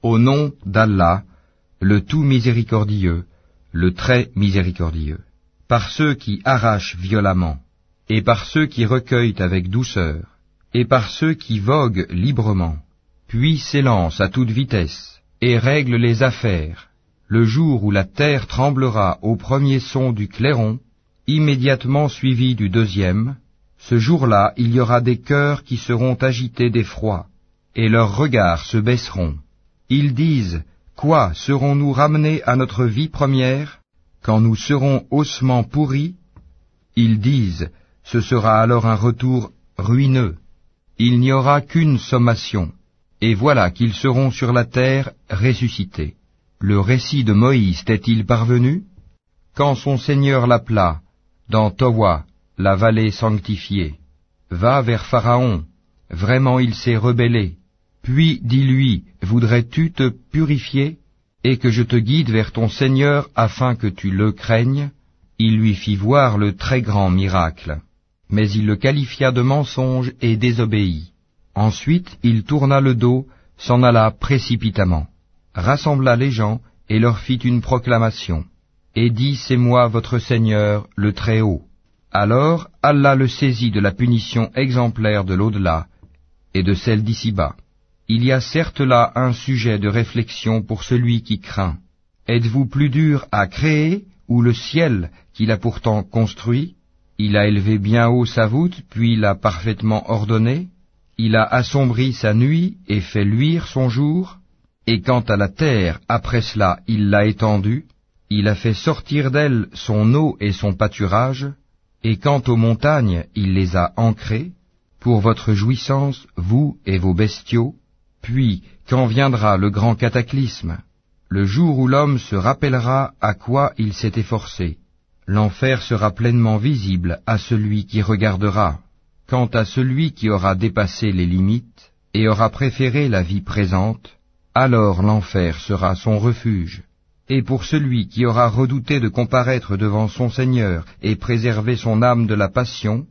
Au nom d'Allah, le tout miséricordieux, le très miséricordieux. Par ceux qui arrachent violemment, et par ceux qui recueillent avec douceur, et par ceux qui voguent librement, puis s'élancent à toute vitesse, et règlent les affaires, le jour où la terre tremblera au premier son du clairon, immédiatement suivi du deuxième, ce jour-là il y aura des cœurs qui seront agités d'effroi, et leurs regards se baisseront. Ils disent, quoi, serons-nous ramenés à notre vie première, quand nous serons ossements pourris? Ils disent, ce sera alors un retour ruineux. Il n'y aura qu'une sommation, et voilà qu'ils seront sur la terre ressuscités. Le récit de Moïse t'est-il parvenu? Quand son Seigneur l'appela, dans Towa, la vallée sanctifiée, va vers Pharaon, vraiment il s'est rebellé. Puis dis-lui, voudrais-tu te purifier, et que je te guide vers ton Seigneur afin que tu le craignes? Il lui fit voir le très grand miracle. Mais il le qualifia de mensonge et désobéit. Ensuite il tourna le dos, s'en alla précipitamment, rassembla les gens et leur fit une proclamation, et dit, c'est moi votre Seigneur, le Très-Haut. Alors Allah le saisit de la punition exemplaire de l'au-delà et de celle d'ici-bas. Il y a certes là un sujet de réflexion pour celui qui craint. Êtes-vous plus dur à créer ou le ciel qu'il a pourtant construit? Il a élevé bien haut sa voûte, puis l'a parfaitement ordonnée. Il a assombri sa nuit et fait luire son jour. Et quant à la terre, après cela, il l'a étendue. Il a fait sortir d'elle son eau et son pâturage. Et quant aux montagnes, il les a ancrées, pour votre jouissance, vous et vos bestiaux. Puis, quand viendra le grand cataclysme, le jour où l'homme se rappellera à quoi il s'est efforcé, l'enfer sera pleinement visible à celui qui regardera. Quant à celui qui aura dépassé les limites et aura préféré la vie présente, alors l'enfer sera son refuge. Et pour celui qui aura redouté de comparaître devant son Seigneur et préserver son âme de la passion,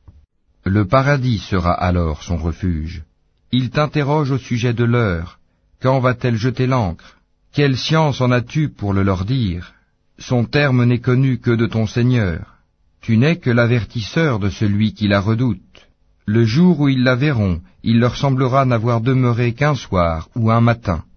le paradis sera alors son refuge. Il t'interroge au sujet de l'heure. Quand va-t-elle jeter l'ancre? Quelle science en as-tu pour le leur dire? Son terme n'est connu que de ton Seigneur. Tu n'es que l'avertisseur de celui qui la redoute. Le jour où ils la verront, il leur semblera n'avoir demeuré qu'un soir ou un matin.